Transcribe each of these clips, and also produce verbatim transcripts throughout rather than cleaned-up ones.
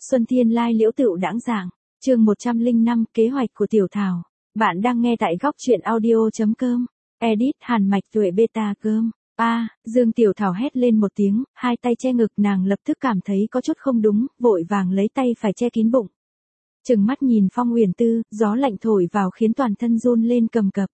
Xuân Thiên Lai Liễu Tựu Đãng Giảng, chương một trăm lẻ năm, kế hoạch của Tiểu Thảo. Bạn đang nghe tại góc truyện audio.com. Edit Hàn Mạch Tuệ Beta Cơm. A, Dương Tiểu Thảo hét lên một tiếng, hai tay che ngực, nàng lập tức cảm thấy có chút không đúng, vội vàng lấy tay phải che kín bụng. Trừng mắt nhìn Phong Uyển Tư, gió lạnh thổi vào khiến toàn thân run lên cầm cập.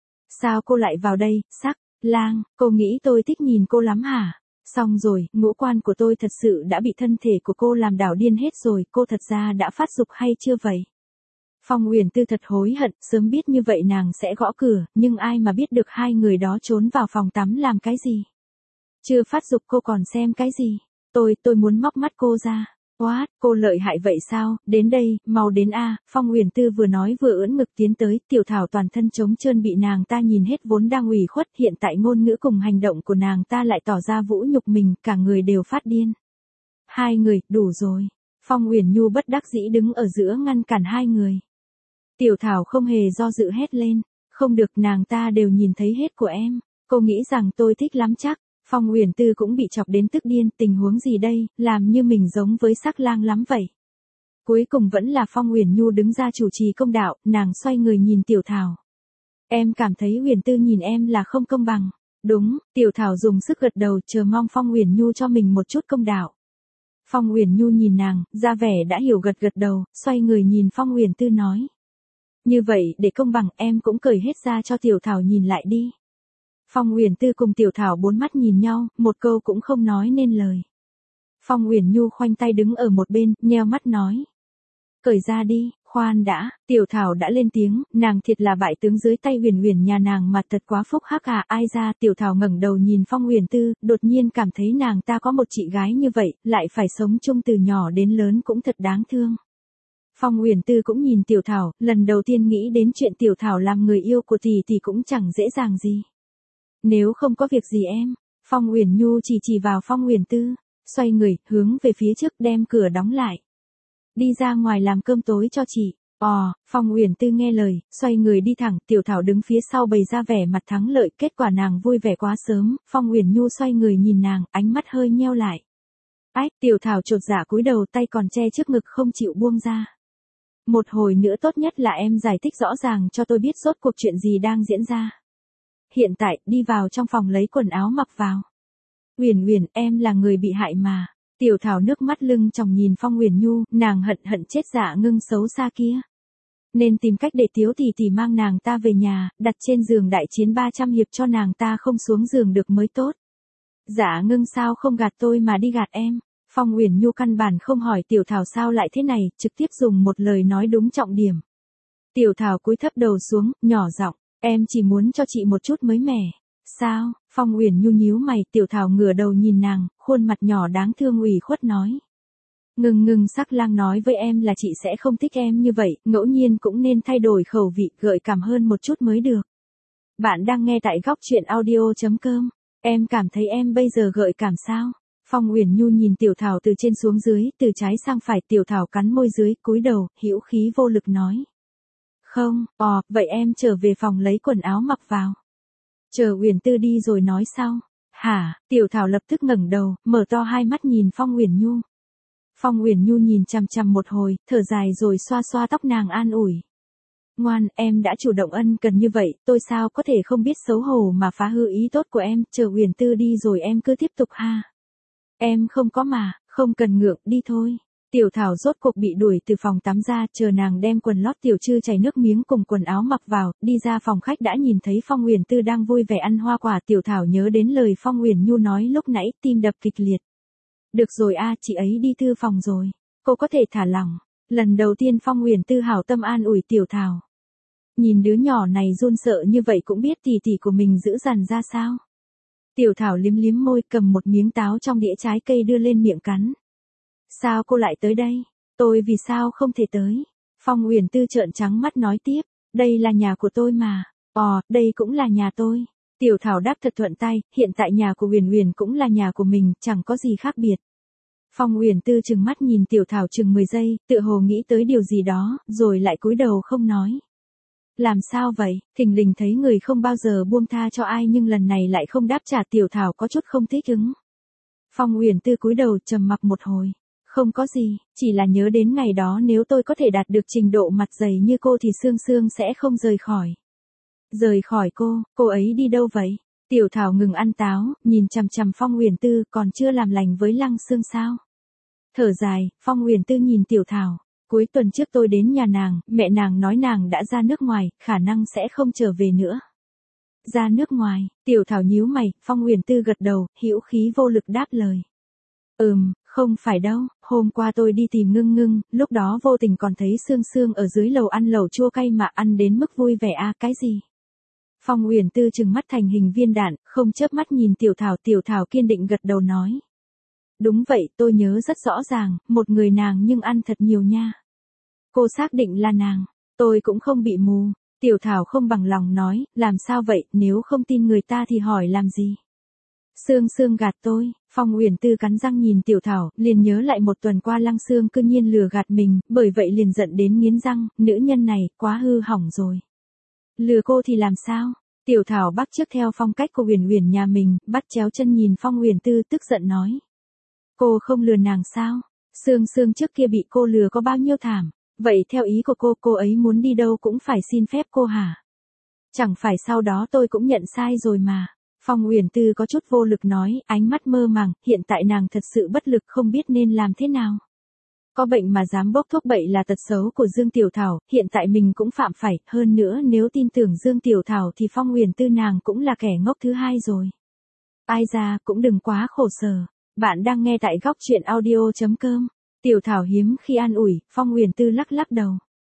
Sao cô lại vào đây, Sắc Lang, cô nghĩ tôi thích nhìn cô lắm hả? Xong rồi, ngũ quan của tôi thật sự đã bị thân thể của cô làm đảo điên hết rồi, cô thật ra đã phát dục hay chưa vậy? Phong Uyển Tư thật hối hận, sớm biết như vậy nàng sẽ gõ cửa, nhưng ai mà biết được hai người đó trốn vào phòng tắm làm cái gì? Chưa phát dục cô còn xem cái gì? Tôi, tôi muốn móc mắt cô ra. What, cô lợi hại vậy sao? Đến đây, mau đến a. Phong Uyển Tư vừa nói vừa ưỡn ngực tiến tới, Tiểu Thảo toàn thân trống trơn bị nàng ta nhìn hết vốn đang ủy khuất, hiện tại ngôn ngữ cùng hành động của nàng ta lại tỏ ra vũ nhục mình, cả người đều phát điên. Hai người, đủ rồi. Phong Uyển Nhu bất đắc dĩ đứng ở giữa ngăn cản hai người. Tiểu Thảo không hề do dự hét lên, không được, nàng ta đều nhìn thấy hết của em. Cô nghĩ rằng tôi thích lắm chắc. Phong Uyển Tư cũng bị chọc đến tức điên, tình huống gì đây, làm như mình giống với Sắc Lang lắm vậy. Cuối cùng vẫn là Phong Uyển Nhu đứng ra chủ trì công đạo, nàng xoay người nhìn Tiểu Thảo. Em cảm thấy Uyển Tư nhìn em là không công bằng. Đúng, Tiểu Thảo dùng sức gật đầu, chờ mong Phong Uyển Nhu cho mình một chút công đạo. Phong Uyển Nhu nhìn nàng, ra vẻ đã hiểu gật gật đầu, xoay người nhìn Phong Uyển Tư nói. Như vậy, để công bằng em cũng cởi hết ra cho Tiểu Thảo nhìn lại đi. Phong Uyển Tư cùng Tiểu Thảo bốn mắt nhìn nhau, một câu cũng không nói nên lời. Phong Uyển Nhu khoanh tay đứng ở một bên, nheo mắt nói. Cởi ra đi, khoan đã, Tiểu Thảo đã lên tiếng, nàng thiệt là bại tướng dưới tay Uyển Uyển nhà nàng mà thật quá phúc hắc à, ai ra. Tiểu Thảo ngẩng đầu nhìn Phong Uyển Tư, đột nhiên cảm thấy nàng ta có một chị gái như vậy, lại phải sống chung từ nhỏ đến lớn cũng thật đáng thương. Phong Uyển Tư cũng nhìn Tiểu Thảo, lần đầu tiên nghĩ đến chuyện Tiểu Thảo làm người yêu của tỷ thì cũng chẳng dễ dàng gì. Nếu không có việc gì em, Phong Uyển Nhu chỉ chỉ vào Phong Uyển Tư, xoay người, hướng về phía trước đem cửa đóng lại. Đi ra ngoài làm cơm tối cho chị. Ồ, Phong Uyển Tư nghe lời, xoay người đi thẳng, Tiểu Thảo đứng phía sau bày ra vẻ mặt thắng lợi, kết quả nàng vui vẻ quá sớm, Phong Uyển Nhu xoay người nhìn nàng, ánh mắt hơi nheo lại. Ách, Tiểu Thảo chột dạ cúi đầu, tay còn che trước ngực không chịu buông ra. Một hồi nữa tốt nhất là em giải thích rõ ràng cho tôi biết rốt cuộc chuyện gì đang diễn ra. Hiện tại, đi vào trong phòng lấy quần áo mặc vào. Uyển Uyển, em là người bị hại mà. Tiểu Thảo nước mắt lưng tròng nhìn Phong Uyển Nhu, nàng hận hận chết Dạ Ngưng xấu xa kia. Nên tìm cách để Tiếu tỷ tỷ mang nàng ta về nhà, đặt trên giường đại chiến ba trăm hiệp cho nàng ta không xuống giường được mới tốt. Dạ Ngưng sao không gạt tôi mà đi gạt em. Phong Uyển Nhu căn bản không hỏi Tiểu Thảo sao lại thế này, trực tiếp dùng một lời nói đúng trọng điểm. Tiểu Thảo cúi thấp đầu xuống, nhỏ giọng. Em chỉ muốn cho chị một chút mới mẻ. Sao? Phong Uyển Nhu nhíu mày, Tiểu Thảo ngửa đầu nhìn nàng, khuôn mặt nhỏ đáng thương ủy khuất nói. Ngừng ngừng, Sắc Lang nói với em là chị sẽ không thích em như vậy, ngẫu nhiên cũng nên thay đổi khẩu vị, gợi cảm hơn một chút mới được. Bạn đang nghe tại góc truyện audio.com. Em cảm thấy em bây giờ gợi cảm sao? Phong Uyển Nhu nhìn Tiểu Thảo từ trên xuống dưới, từ trái sang phải, Tiểu Thảo cắn môi dưới, cúi đầu, hữu khí vô lực nói. Không, ồ, vậy em trở về phòng lấy quần áo mặc vào. Chờ Uyển Tư đi rồi nói sau. Hả? Tiểu Thảo lập tức ngẩng đầu, mở to hai mắt nhìn Phong Uyển Nhu. Phong Uyển Nhu nhìn chằm chằm một hồi, thở dài rồi xoa xoa tóc nàng an ủi. Ngoan, em đã chủ động ân cần như vậy, tôi sao có thể không biết xấu hổ mà phá hư ý tốt của em, chờ Uyển Tư đi rồi em cứ tiếp tục ha. Em không có mà, không cần ngượng, đi thôi. Tiểu Thảo rốt cuộc bị đuổi từ phòng tắm ra, chờ nàng đem quần lót tiểu trư chảy nước miếng cùng quần áo mặc vào, đi ra phòng khách đã nhìn thấy Phong Uyển Tư đang vui vẻ ăn hoa quả. Tiểu Thảo nhớ đến lời Phong Uyển Nhu nói lúc nãy, tim đập kịch liệt. Được rồi a, chị ấy đi thư phòng rồi, cô có thể thả lỏng. Lần đầu tiên Phong Uyển Tư hảo tâm an ủi Tiểu Thảo. Nhìn đứa nhỏ này run sợ như vậy cũng biết tỷ tỷ của mình giữ dằn ra sao. Tiểu Thảo liếm liếm môi, cầm một miếng táo trong đĩa trái cây đưa lên miệng cắn. Sao cô lại tới đây? Tôi vì sao không thể tới? Phong Uyển Tư trợn trắng mắt nói tiếp, đây là nhà của tôi mà. Ồ, đây cũng là nhà tôi. Tiểu Thảo đáp thật thuận tay, hiện tại nhà của Uyển Uyển cũng là nhà của mình, chẳng có gì khác biệt. Phong Uyển Tư trừng mắt nhìn Tiểu Thảo chừng mười giây, tựa hồ nghĩ tới điều gì đó, rồi lại cúi đầu không nói. Làm sao vậy? Thình lình thấy người không bao giờ buông tha cho ai nhưng lần này lại không đáp trả, Tiểu Thảo có chút không thích ứng. Phong Uyển Tư cúi đầu trầm mặc một hồi. Không có gì, chỉ là nhớ đến ngày đó nếu tôi có thể đạt được trình độ mặt dày như cô thì Sương Sương sẽ không rời khỏi. Rời khỏi cô, cô ấy đi đâu vậy? Tiểu Thảo ngừng ăn táo, nhìn chằm chằm Phong Huyền Tư, còn chưa làm lành với Lăng Sương sao? Thở dài, Phong Huyền Tư nhìn Tiểu Thảo. Cuối tuần trước tôi đến nhà nàng, mẹ nàng nói nàng đã ra nước ngoài, khả năng sẽ không trở về nữa. Ra nước ngoài, Tiểu Thảo nhíu mày, Phong Huyền Tư gật đầu, hữu khí vô lực đáp lời. Ừm, không phải đâu, hôm qua tôi đi tìm Ngưng Ngưng, lúc đó vô tình còn thấy Sương Sương ở dưới lầu ăn lẩu chua cay mà ăn đến mức vui vẻ à, cái gì? Phong Huyền Tư trừng mắt thành hình viên đạn, không chớp mắt nhìn Tiểu Thảo, Tiểu Thảo kiên định gật đầu nói. Đúng vậy, tôi nhớ rất rõ ràng, một người nàng nhưng ăn thật nhiều nha. Cô xác định là nàng, tôi cũng không bị mù. Tiểu Thảo không bằng lòng nói, làm sao vậy, nếu không tin người ta thì hỏi làm gì. Sương Sương gạt tôi, Phong Huyền Tư cắn răng nhìn Tiểu Thảo, liền nhớ lại một tuần qua Lăng Sương cư nhiên lừa gạt mình, bởi vậy liền giận đến nghiến răng, nữ nhân này, quá hư hỏng rồi. Lừa cô thì làm sao? Tiểu Thảo bắt chước theo phong cách của Huyền Huyền nhà mình, bắt chéo chân nhìn Phong Huyền Tư tức giận nói. Cô không lừa nàng sao? Sương Sương trước kia bị cô lừa có bao nhiêu thảm? Vậy theo ý của cô, cô ấy muốn đi đâu cũng phải xin phép cô hả? Chẳng phải sau đó tôi cũng nhận sai rồi mà. Phong Huyền Tư có chút vô lực nói, ánh mắt mơ màng, hiện tại nàng thật sự bất lực không biết nên làm thế nào. Có bệnh mà dám bốc thuốc bậy là tật xấu của Dương Tiểu Thảo, hiện tại mình cũng phạm phải, hơn nữa nếu tin tưởng Dương Tiểu Thảo thì Phong Huyền Tư nàng cũng là kẻ ngốc thứ hai rồi. Ai ra, cũng đừng quá khổ sở. Bạn đang nghe tại góc truyện audio.com. Tiểu Thảo hiếm khi an ủi, Phong Huyền Tư lắc lắc đầu.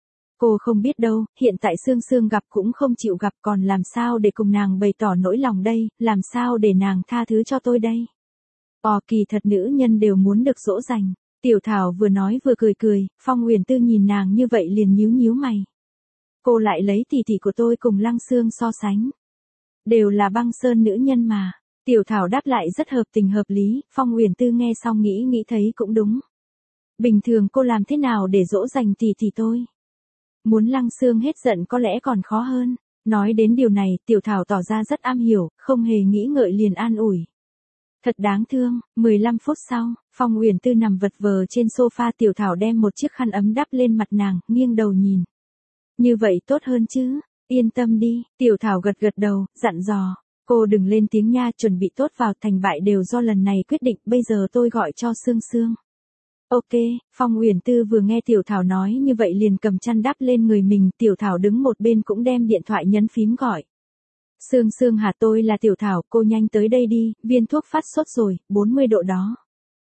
Cô không biết đâu, hiện tại Sương Sương gặp cũng không chịu gặp, còn làm sao để cùng nàng bày tỏ nỗi lòng đây, làm sao để nàng tha thứ cho tôi đây. Ồ, kỳ thật nữ nhân đều muốn được dỗ dành. Tiểu Thảo vừa nói vừa cười cười, Phong Huyền Tư nhìn nàng như vậy liền nhíu nhíu mày. Cô lại lấy tỷ tỷ của tôi cùng Lăng Sương so sánh. Đều là băng sơn nữ nhân mà. Tiểu Thảo đáp lại rất hợp tình hợp lý, Phong Huyền Tư nghe xong nghĩ nghĩ thấy cũng đúng. Bình thường cô làm thế nào để dỗ dành tỷ tỷ tôi? Muốn Lăng Sương hết giận có lẽ còn khó hơn. Nói đến điều này, Tiểu Thảo tỏ ra rất am hiểu, không hề nghĩ ngợi liền an ủi. Thật đáng thương, mười lăm phút sau, Phong Huyền Tư nằm vật vờ trên sofa, Tiểu Thảo đem một chiếc khăn ấm đắp lên mặt nàng, nghiêng đầu nhìn. Như vậy tốt hơn chứ, yên tâm đi, Tiểu Thảo gật gật đầu, dặn dò. Cô đừng lên tiếng nha, chuẩn bị tốt vào, thành bại đều do lần này quyết định, bây giờ tôi gọi cho Sương Sương. Ok, Phong Huyền Tư vừa nghe Tiểu Thảo nói như vậy liền cầm chăn đắp lên người mình, Tiểu Thảo đứng một bên cũng đem điện thoại nhấn phím gọi. Sương Sương hả, tôi là Tiểu Thảo, cô nhanh tới đây đi, viên thuốc phát sốt rồi, bốn mươi độ đó.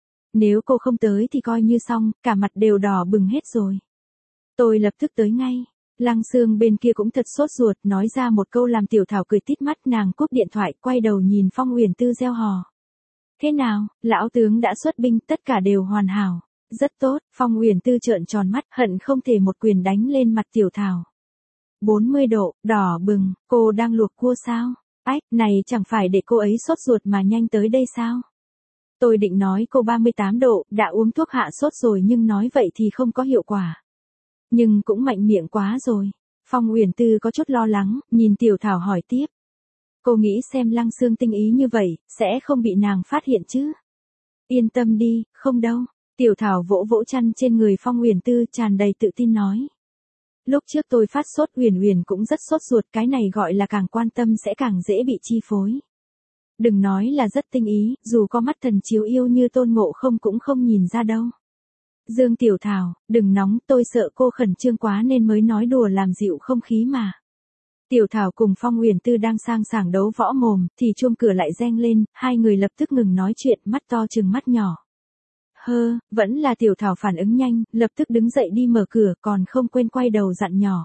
Nếu cô không tới thì coi như xong, cả mặt đều đỏ bừng hết rồi. Tôi lập tức tới ngay. Lăng Sương bên kia cũng thật sốt ruột, nói ra một câu làm Tiểu Thảo cười tít mắt, nàng cúp điện thoại, quay đầu nhìn Phong Huyền Tư reo hò. Thế nào, lão tướng đã xuất binh, tất cả đều hoàn hảo. Rất tốt, Phong Huyền Tư trợn tròn mắt, hận không thể một quyền đánh lên mặt Tiểu Thảo. bốn mươi độ, đỏ bừng, cô đang luộc cua sao? Ách, này chẳng phải để cô ấy sốt ruột mà nhanh tới đây sao? Tôi định nói cô ba mươi tám độ, đã uống thuốc hạ sốt rồi nhưng nói vậy thì không có hiệu quả. Nhưng cũng mạnh miệng quá rồi. Phong Huyền Tư có chút lo lắng, nhìn Tiểu Thảo hỏi tiếp. Cô nghĩ xem Lăng Sương tinh ý như vậy, sẽ không bị nàng phát hiện chứ? Yên tâm đi, không đâu. Tiểu Thảo vỗ vỗ chăn trên người Phong Huyền Tư, tràn đầy tự tin nói. Lúc trước tôi phát sốt, Huyền Huyền cũng rất sốt ruột, cái này gọi là càng quan tâm sẽ càng dễ bị chi phối. Đừng nói là rất tinh ý, dù có mắt thần chiếu yêu như Tôn Ngộ Không cũng không nhìn ra đâu. Dương Tiểu Thảo, đừng nóng, tôi sợ cô khẩn trương quá nên mới nói đùa làm dịu không khí mà. Tiểu Thảo cùng Phong Huyền Tư đang sang sảng đấu võ mồm, thì chuông cửa lại reng lên, hai người lập tức ngừng nói chuyện, mắt to trừng mắt nhỏ. Hơ, vẫn là Tiểu Thảo phản ứng nhanh, lập tức đứng dậy đi mở cửa, còn không quên quay đầu dặn nhỏ.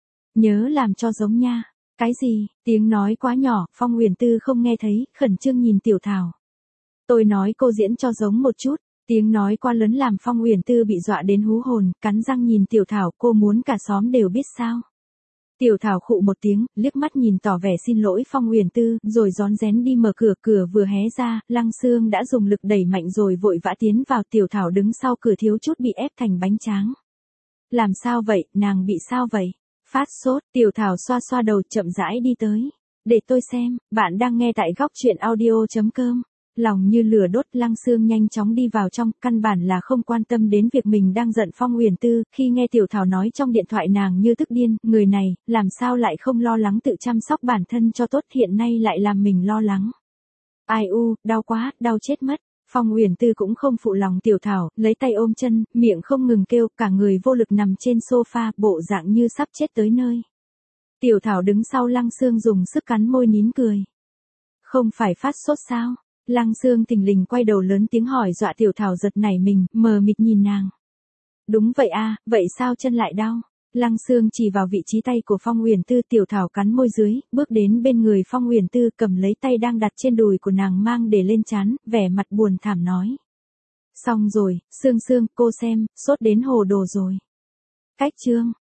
Nhớ làm cho giống nha. Cái gì, tiếng nói quá nhỏ, Phong Huyền Tư không nghe thấy, khẩn trương nhìn Tiểu Thảo. Tôi nói cô diễn cho giống một chút, tiếng nói quá lớn làm Phong Huyền Tư bị dọa đến hú hồn, cắn răng nhìn Tiểu Thảo, cô muốn cả xóm đều biết sao. Tiểu Thảo khụ một tiếng, liếc mắt nhìn tỏ vẻ xin lỗi Phong Huyền Tư, rồi rón rén đi mở cửa, cửa vừa hé ra, Lăng Sương đã dùng lực đẩy mạnh rồi vội vã tiến vào, Tiểu Thảo đứng sau cửa thiếu chút bị ép thành bánh tráng. Làm sao vậy, nàng bị sao vậy? Phát sốt, Tiểu Thảo xoa xoa đầu chậm rãi đi tới. Để tôi xem, bạn đang nghe tại góc truyện audio.com. Lòng như lửa đốt, Lăng Sương nhanh chóng đi vào trong, căn bản là không quan tâm đến việc mình đang giận Phong Uyển Tư, khi nghe Tiểu Thảo nói trong điện thoại nàng như tức điên, người này, làm sao lại không lo lắng tự chăm sóc bản thân cho tốt, hiện nay lại làm mình lo lắng. Ai u, đau quá, đau chết mất. Phong Uyển Tư cũng không phụ lòng Tiểu Thảo, lấy tay ôm chân, miệng không ngừng kêu, cả người vô lực nằm trên sofa, bộ dạng như sắp chết tới nơi. Tiểu Thảo đứng sau Lăng Sương dùng sức cắn môi nín cười. Không phải phát sốt sao? Lăng Sương thình lình quay đầu lớn tiếng hỏi, dọa Tiểu Thảo giật nảy mình, mờ mịt nhìn nàng. Đúng vậy a, vậy sao chân lại đau? Lăng Sương chỉ vào vị trí tay của Phong Uyển Tư, Tiểu Thảo cắn môi dưới, bước đến bên người Phong Uyển Tư, cầm lấy tay đang đặt trên đùi của nàng mang để lên trán, vẻ mặt buồn thảm nói. Xong rồi, Sương Sương, cô xem, sốt đến hồ đồ rồi. Cách chương.